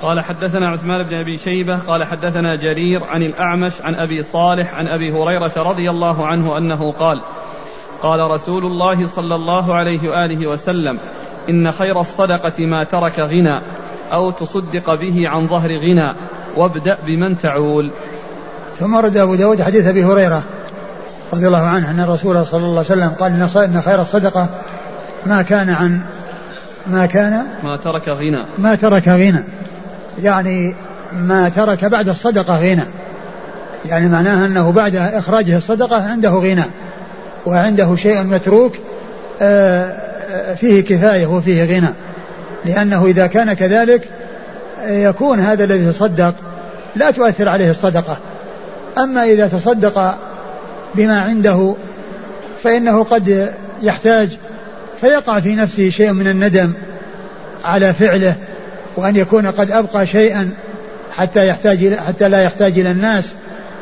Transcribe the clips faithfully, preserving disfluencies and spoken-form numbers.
قال حدثنا عثمان بن أبي شيبة قال حدثنا جرير عن الأعمش عن أبي صالح عن أبي هريرة رضي الله عنه أنه قال قال رسول الله صلى الله عليه وآله وسلم إن خير الصدقة ما ترك غنى أو تصدق به عن ظهر غنى وابدأ بمن تعول. ثم رد أبو داود حديث أبي هريرة رضي الله عنه أن الرسول صلى الله عليه وسلم قال إن خير الصدقة ما كان عن ما كان ما ترك غنى ما ترك غنى يعني ما ترك بعد الصدقة غنى، يعني معناها أنه بعد إخراجه الصدقة عنده غنى وعنده شيء متروك فيه كفاية وفيه غنى، لأنه إذا كان كذلك يكون هذا الذي تصدق لا تؤثر عليه الصدقة. أما إذا تصدق بما عنده فإنه قد يحتاج فيقع في نفسه شيء من الندم على فعله، وأن يكون قد أبقى شيئا حتى يحتاج حتى لا يحتاج إلى الناس.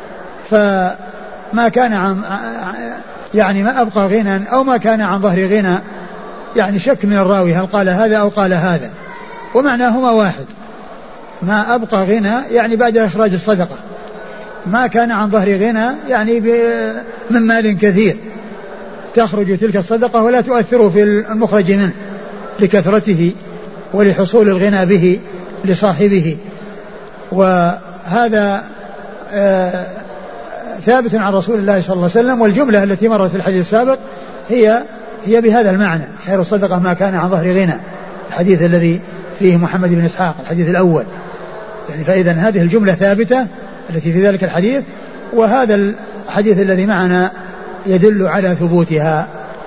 فما كان عن يعني ما أبقى غنى أو ما كان عن ظهر غنى، يعني شك من الراوي هل قال هذا أو قال هذا، ومعناهما واحد. ما أبقى غنى يعني بعد إخراج الصدقة، ما كان عن ظهر غنى يعني من مال كثير تخرج تلك الصدقة ولا تؤثر في المخرج منه لكثرته ولحصول الغنى به لصاحبه. وهذا آه ثابت عن رسول الله صلى الله عليه وسلم، والجملة التي مرت في الحديث السابق هي هي بهذا المعنى: خير الصدقة ما كان عن ظهر غنى، الحديث الذي فيه محمد بن إسحاق الحديث الأول. يعني فإذا هذه الجملة ثابتة التي في ذلك الحديث، وهذا الحديث الذي معنا يدل على ثبوتها.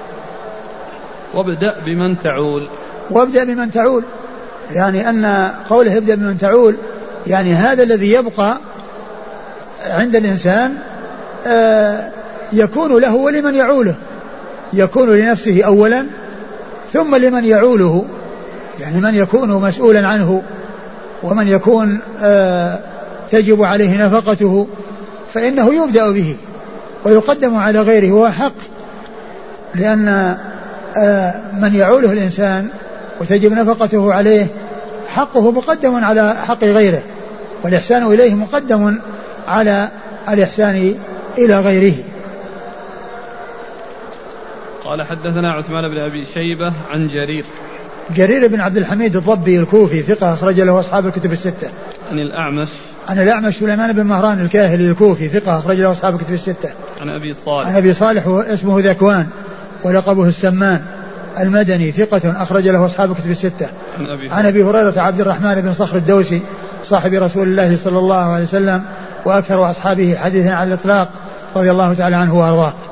وابدأ بمن تعول، وابدأ بمن تعول يعني أن قوله ابدأ بمن تعول يعني هذا الذي يبقى عند الإنسان آه يكون له ولمن يعوله، يكون لنفسه أولا ثم لمن يعوله، يعني من يكون مسؤولا عنه ومن يكون آه تجب عليه نفقته فإنه يبدأ به ويقدم على غيره، وهو حق، لأن آه من يعوله الإنسان وتجب نفقته عليه حقه مقدم على حق غيره، والإحسان إليه مقدم على الإحسان إلى غيره. قال حدثنا عثمان بن أبي شيبة عن جرير جرير بن عبد الحميد الضبي الكوفي ثقة أخرج له أصحاب الكتب الستة. عن الأعمش عن الأعمش سليمان بن مهران الكاهلي الكوفي ثقة أخرج له أصحاب الكتب الستة. عن أبي صالح عن أبي صالح اسمه ذكوان ولقبه السمان المدني ثقة أخرج له أصحاب الكتب الستة. عن أبي, عن أبي هريرة عبد الرحمن بن صخر الدوسي صاحب رسول الله صلى الله عليه وسلم وأكثر أصحابه حديثا على الإطلاق رضي الله تعالى عنه وأرضاه.